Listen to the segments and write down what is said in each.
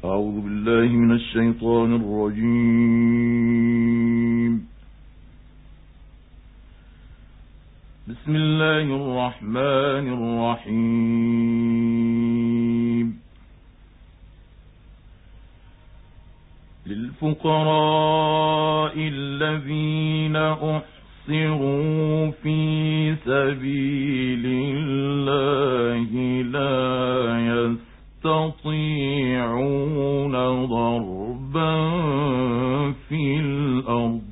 أعوذ بالله من الشيطان الرجيم. بسم الله الرحمن الرحيم. للفقراء الذين أحصروا في سبيل الله لا يستطيعون ضربا في الأرض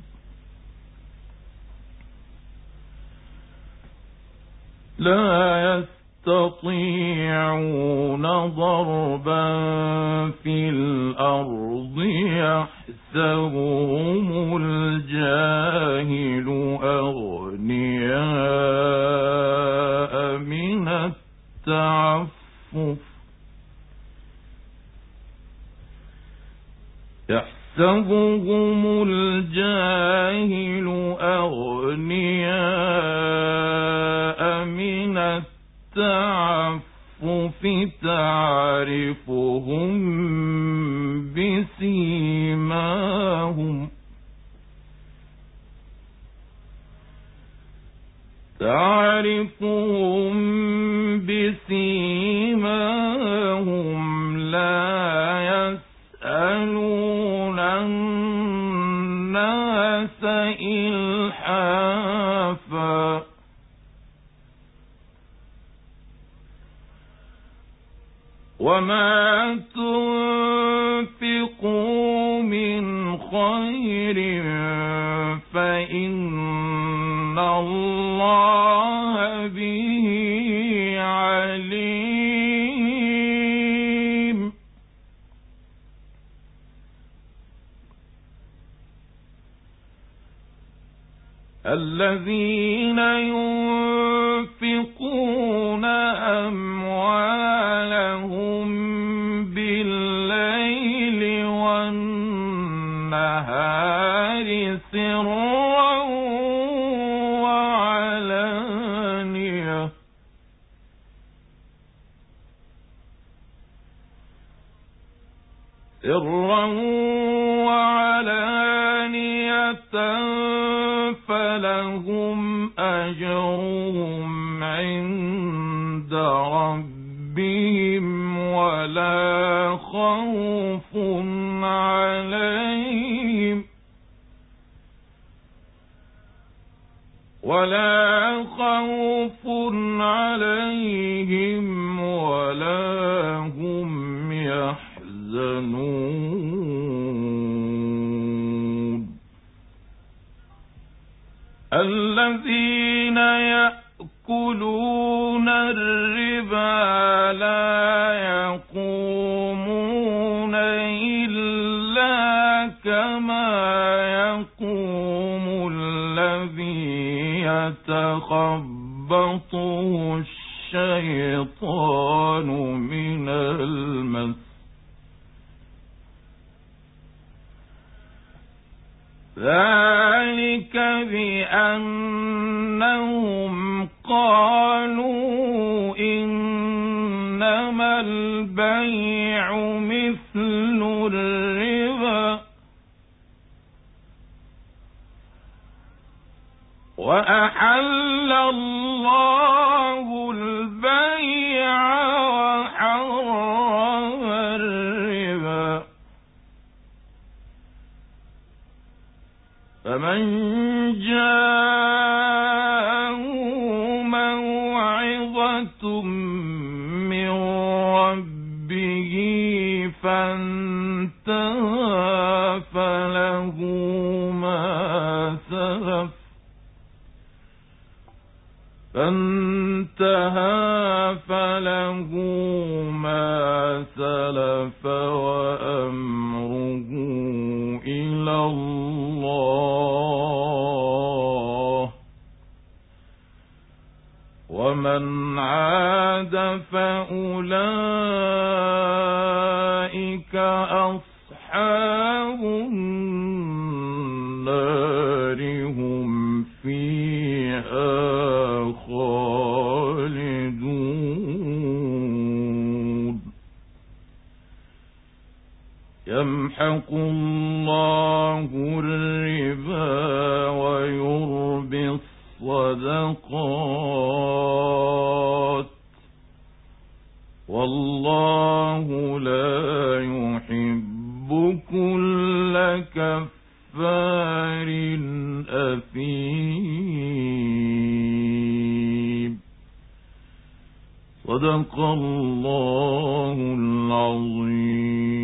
يحسبهم الجاهل أغنياء من التعفف تعرفهم بسيماهم لا يسألون الناس إلحافا وما تنفقوا من خير فإن الله به عليم. الذين ينفقون أموالهم بالليل والنهار سرا وعلانية فلهم أجرهم عند ربهم ولا خوف عليهم ولا هم يحزنون. الذين يأكلون الربا لا يقومون إلا كما يقوم الذي يتخبطه الشيطان من المس. ذلك بأنهم قالوا إنما البيع مثل الربا وأحل الله البيع وحرم الربا فمن جاءه موعظة من ربه فانتهى فله ما سلف وأمره إلى الله ومن عاد فأولئك أصحاب النار هم فيها خالدون. يمحق الله الربا ويربي الصدقات والله لا يحب كل كفار أثيم. صدق الله العظيم.